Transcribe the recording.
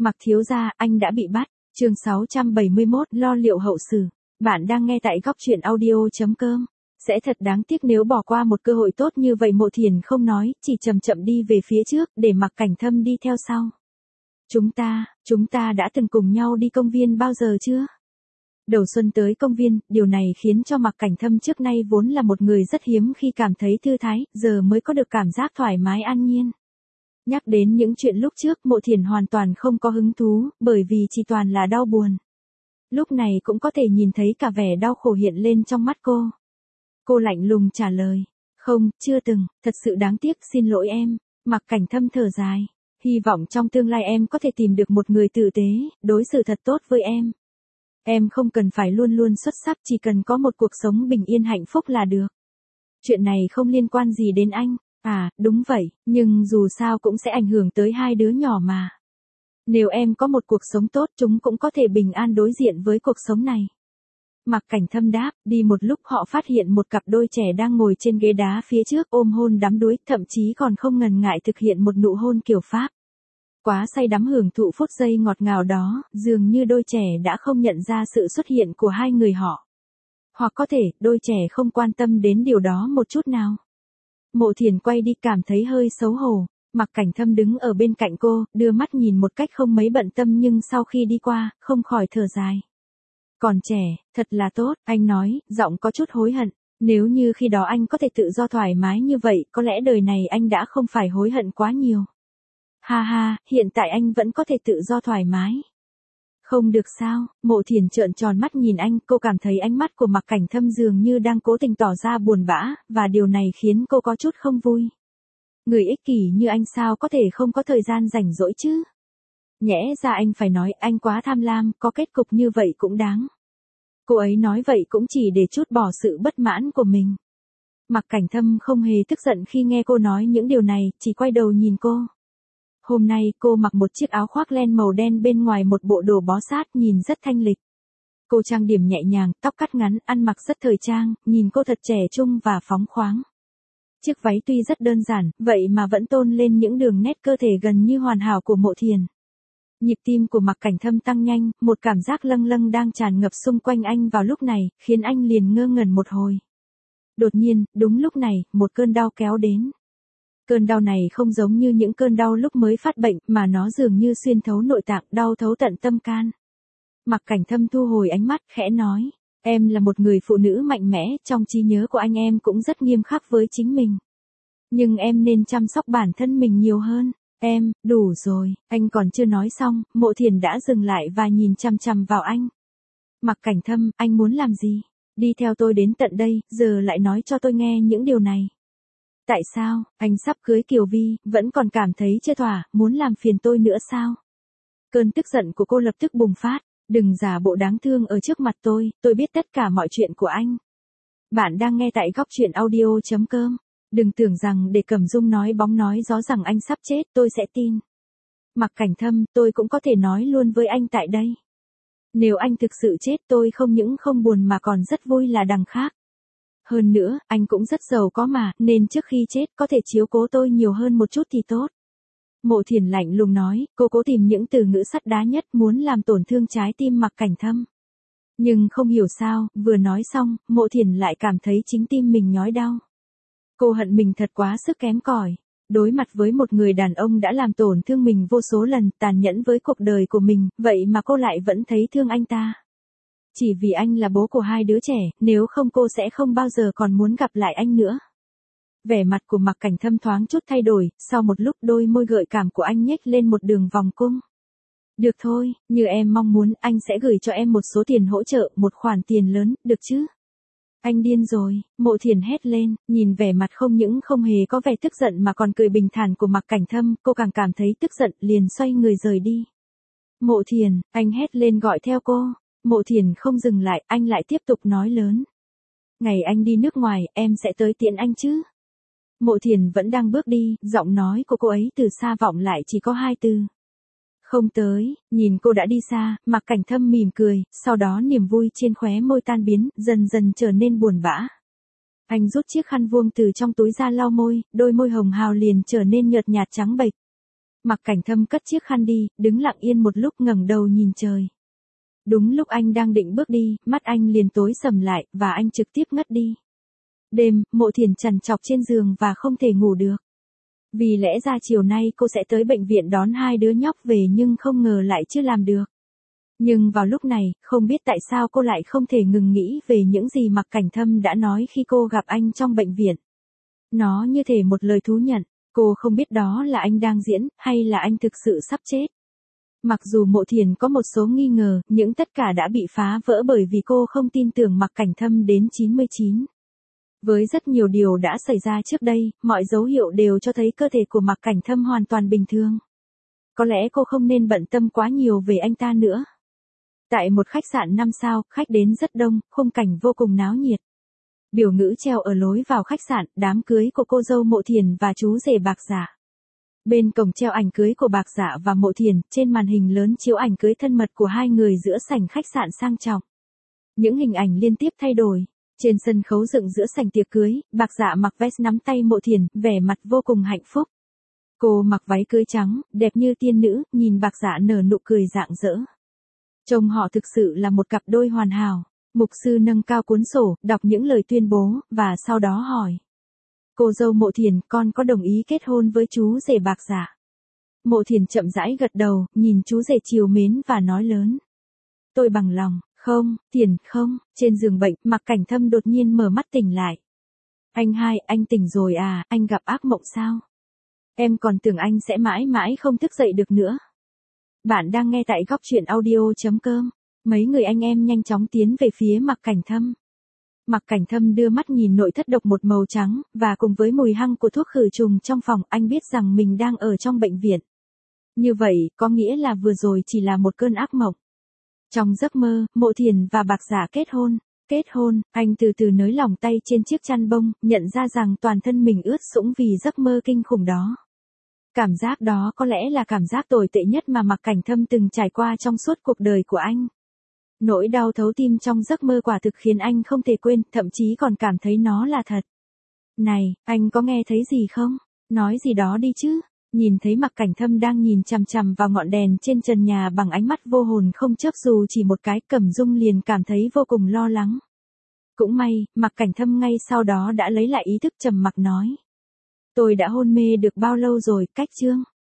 Mạc thiếu gia, anh đã bị bắt. Chương 671, lo liệu hậu sự. Bạn đang nghe tại góc truyện audio.com. Sẽ thật đáng tiếc nếu bỏ qua một cơ hội tốt như vậy. Mộ Thiền không nói, chỉ chậm chậm đi về phía trước, để Mạc Cảnh Thâm đi theo sau. Chúng ta đã từng cùng nhau đi công viên bao giờ chưa? Đầu xuân tới công viên, điều này khiến cho Mạc Cảnh Thâm trước nay vốn là một người rất hiếm khi cảm thấy thư thái, giờ mới có được cảm giác thoải mái an nhiên. Nhắc đến những chuyện lúc trước, Mộ Thiền hoàn toàn không có hứng thú, bởi vì chỉ toàn là đau buồn. Lúc này cũng có thể nhìn thấy cả vẻ đau khổ hiện lên trong mắt cô. Cô lạnh lùng trả lời, không, chưa từng, thật sự đáng tiếc, xin lỗi em. Mạc Cảnh Thâm thở dài, hy vọng trong tương lai em có thể tìm được một người tử tế, đối xử thật tốt với em. Em không cần phải luôn luôn xuất sắc, chỉ cần có một cuộc sống bình yên hạnh phúc là được. Chuyện này không liên quan gì đến anh. À, đúng vậy, nhưng dù sao cũng sẽ ảnh hưởng tới hai đứa nhỏ mà. Nếu em có một cuộc sống tốt, chúng cũng có thể bình an đối diện với cuộc sống này. Mạc Cảnh Thâm đáp, đi một lúc họ phát hiện một cặp đôi trẻ đang ngồi trên ghế đá phía trước ôm hôn đắm đuối, thậm chí còn không ngần ngại thực hiện một nụ hôn kiểu Pháp. Quá say đắm hưởng thụ phút giây ngọt ngào đó, dường như đôi trẻ đã không nhận ra sự xuất hiện của hai người họ. Hoặc có thể, đôi trẻ không quan tâm đến điều đó một chút nào. Mộ Thiền quay đi cảm thấy hơi xấu hổ. Mạc Cảnh Thâm đứng ở bên cạnh cô, đưa mắt nhìn một cách không mấy bận tâm, nhưng sau khi đi qua, không khỏi thở dài. Còn trẻ, thật là tốt, anh nói, giọng có chút hối hận. Nếu như khi đó anh có thể tự do thoải mái như vậy, có lẽ đời này anh đã không phải hối hận quá nhiều. Ha ha, hiện tại anh vẫn có thể tự do thoải mái. Không được sao? Mộ Thiền trợn tròn mắt nhìn anh, cô cảm thấy ánh mắt của Mạc Cảnh Thâm dường như đang cố tình tỏ ra buồn bã, và điều này khiến cô có chút không vui. Người ích kỷ như anh sao có thể không có thời gian rảnh rỗi chứ? Nhẽ ra anh phải nói anh quá tham lam, có kết cục như vậy cũng đáng. Cô ấy nói vậy cũng chỉ để trút bỏ sự bất mãn của mình. Mạc Cảnh Thâm không hề tức giận khi nghe cô nói những điều này, chỉ quay đầu nhìn cô. Hôm nay cô mặc một chiếc áo khoác len màu đen, bên ngoài một bộ đồ bó sát, nhìn rất thanh lịch. Cô trang điểm nhẹ nhàng, tóc cắt ngắn, ăn mặc rất thời trang, nhìn cô thật trẻ trung và phóng khoáng. Chiếc váy tuy rất đơn giản, vậy mà vẫn tôn lên những đường nét cơ thể gần như hoàn hảo của Mộ Thiền. Nhịp tim của Mạc Cảnh Thâm tăng nhanh, một cảm giác lâng lâng đang tràn ngập xung quanh anh vào lúc này, khiến anh liền ngơ ngẩn một hồi. Đột nhiên, đúng lúc này, một cơn đau kéo đến. Cơn đau này không giống như những cơn đau lúc mới phát bệnh, mà nó dường như xuyên thấu nội tạng, đau thấu tận tâm can. Mạc Cảnh Thâm thu hồi ánh mắt, khẽ nói, em là một người phụ nữ mạnh mẽ, trong trí nhớ của anh em cũng rất nghiêm khắc với chính mình. Nhưng em nên chăm sóc bản thân mình nhiều hơn. Em, đủ rồi, anh còn chưa nói xong, Mộ Thiền đã dừng lại và nhìn chằm chằm vào anh. Mạc Cảnh Thâm, anh muốn làm gì? Đi theo tôi đến tận đây, giờ lại nói cho tôi nghe những điều này. Tại sao, anh sắp cưới Kiều Vi, vẫn còn cảm thấy chưa thỏa, muốn làm phiền tôi nữa sao? Cơn tức giận của cô lập tức bùng phát, đừng giả bộ đáng thương ở trước mặt tôi biết tất cả mọi chuyện của anh. Bạn đang nghe tại góc truyện audio.com. Đừng tưởng rằng để Cẩm Dung nói bóng nói gió rằng anh sắp chết, tôi sẽ tin. Mạc Cảnh Thâm, tôi cũng có thể nói luôn với anh tại đây. Nếu anh thực sự chết, tôi không những không buồn mà còn rất vui là đằng khác. Hơn nữa, anh cũng rất giàu có mà, nên trước khi chết có thể chiếu cố tôi nhiều hơn một chút thì tốt. Mộ Thiền lạnh lùng nói, cô cố tìm những từ ngữ sắt đá nhất, muốn làm tổn thương trái tim Mạc Cảnh Thâm. Nhưng không hiểu sao, vừa nói xong, Mộ Thiền lại cảm thấy chính tim mình nhói đau. Cô hận mình thật quá sức kém cỏi. Đối mặt với một người đàn ông đã làm tổn thương mình vô số lần, tàn nhẫn với cuộc đời của mình, vậy mà cô lại vẫn thấy thương anh ta. Chỉ vì anh là bố của hai đứa trẻ, nếu không cô sẽ không bao giờ còn muốn gặp lại anh nữa. Vẻ mặt của Mạc Cảnh Thâm thoáng chút thay đổi, sau một lúc đôi môi gợi cảm của anh nhếch lên một đường vòng cung. Được thôi, như em mong muốn, anh sẽ gửi cho em một số tiền hỗ trợ, một khoản tiền lớn, được chứ? Anh điên rồi, Mộ Thiền hét lên, nhìn vẻ mặt không những không hề có vẻ tức giận mà còn cười bình thản của Mạc Cảnh Thâm, cô càng cảm thấy tức giận, liền xoay người rời đi. Mộ Thiền, anh hét lên gọi theo cô. Mộ Thiền không dừng lại, anh lại tiếp tục nói lớn. Ngày anh đi nước ngoài, em sẽ tới tiễn anh chứ? Mộ Thiền vẫn đang bước đi, giọng nói của cô ấy từ xa vọng lại chỉ có hai từ. Không tới. Nhìn cô đã đi xa, Mạc Cảnh Thâm mỉm cười, sau đó niềm vui trên khóe môi tan biến, dần dần trở nên buồn bã. Anh rút chiếc khăn vuông từ trong túi ra lau môi, đôi môi hồng hào liền trở nên nhợt nhạt trắng bệch. Mặc Cảnh Thâm cất chiếc khăn đi, đứng lặng yên một lúc ngẩng đầu nhìn trời. Đúng lúc anh đang định bước đi, mắt anh liền tối sầm lại, và anh trực tiếp ngất đi. Đêm, Mộ Thiền trằn trọc trên giường và không thể ngủ được. Vì lẽ ra chiều nay cô sẽ tới bệnh viện đón hai đứa nhóc về nhưng không ngờ lại chưa làm được. Nhưng vào lúc này, không biết tại sao cô lại không thể ngừng nghĩ về những gì Mặc Cảnh Thâm đã nói khi cô gặp anh trong bệnh viện. Nó như thể một lời thú nhận, cô không biết đó là anh đang diễn, hay là anh thực sự sắp chết. Mặc dù Mộ Thiền có một số nghi ngờ, nhưng tất cả đã bị phá vỡ bởi vì cô không tin tưởng Mặc Cảnh Thâm đến 99. Với rất nhiều điều đã xảy ra trước đây, mọi dấu hiệu đều cho thấy cơ thể của Mặc Cảnh Thâm hoàn toàn bình thường. Có lẽ cô không nên bận tâm quá nhiều về anh ta nữa. Tại một khách sạn 5 sao, khách đến rất đông, khung cảnh vô cùng náo nhiệt. Biểu ngữ treo ở lối vào khách sạn, đám cưới của cô dâu Mộ Thiền và chú rể Bạc Dạ. Bên cổng treo ảnh cưới của Bạc Dạ và Mộ Thiền, trên màn hình lớn chiếu ảnh cưới thân mật của hai người giữa sảnh khách sạn sang trọng. Những hình ảnh liên tiếp thay đổi. Trên sân khấu dựng giữa sảnh tiệc cưới, Bạc Dạ mặc vest nắm tay Mộ Thiền, vẻ mặt vô cùng hạnh phúc. Cô mặc váy cưới trắng, đẹp như tiên nữ, nhìn Bạc Dạ nở nụ cười rạng rỡ. Trông họ thực sự là một cặp đôi hoàn hảo. Mục sư nâng cao cuốn sổ, đọc những lời tuyên bố, và sau đó hỏi. Cô dâu Mộ Thiền, con có đồng ý kết hôn với chú rể Bạc Dạ? Mộ Thiền chậm rãi gật đầu, nhìn chú rể trìu mến và nói lớn. Tôi bằng lòng. Không, Thiền, không. Trên giường bệnh, Mặc Cảnh Thâm đột nhiên mở mắt tỉnh lại. Anh hai, anh tỉnh rồi à, anh gặp ác mộng sao? Em còn tưởng anh sẽ mãi mãi không thức dậy được nữa. Bạn đang nghe tại Góc Chuyện Audio.com. Mấy người anh em nhanh chóng tiến về phía Mặc Cảnh Thâm. Mặc Cảnh Thâm đưa mắt nhìn nội thất độc một màu trắng, và cùng với mùi hăng của thuốc khử trùng trong phòng, anh biết rằng mình đang ở trong bệnh viện. Như vậy, có nghĩa là vừa rồi chỉ là một cơn ác mộng. Trong giấc mơ, Mộ Thiền và Bạc Dạ kết hôn. Kết hôn, anh từ từ nới lỏng tay trên chiếc chăn bông, nhận ra rằng toàn thân mình ướt sũng vì giấc mơ kinh khủng đó. Cảm giác đó có lẽ là cảm giác tồi tệ nhất mà Mặc Cảnh Thâm từng trải qua trong suốt cuộc đời của anh. Nỗi đau thấu tim trong giấc mơ quả thực khiến anh không thể quên, thậm chí còn cảm thấy nó là thật. Này, anh có nghe thấy gì không? Nói gì đó đi chứ. Nhìn thấy Mặc Cảnh Thâm đang nhìn chằm chằm vào ngọn đèn trên trần nhà bằng ánh mắt vô hồn không chớp dù chỉ một cái, Cẩm Dung liền cảm thấy vô cùng lo lắng. Cũng may, Mặc Cảnh Thâm ngay sau đó đã lấy lại ý thức trầm mặc nói. Tôi đã hôn mê được bao lâu rồi, Cách Trương?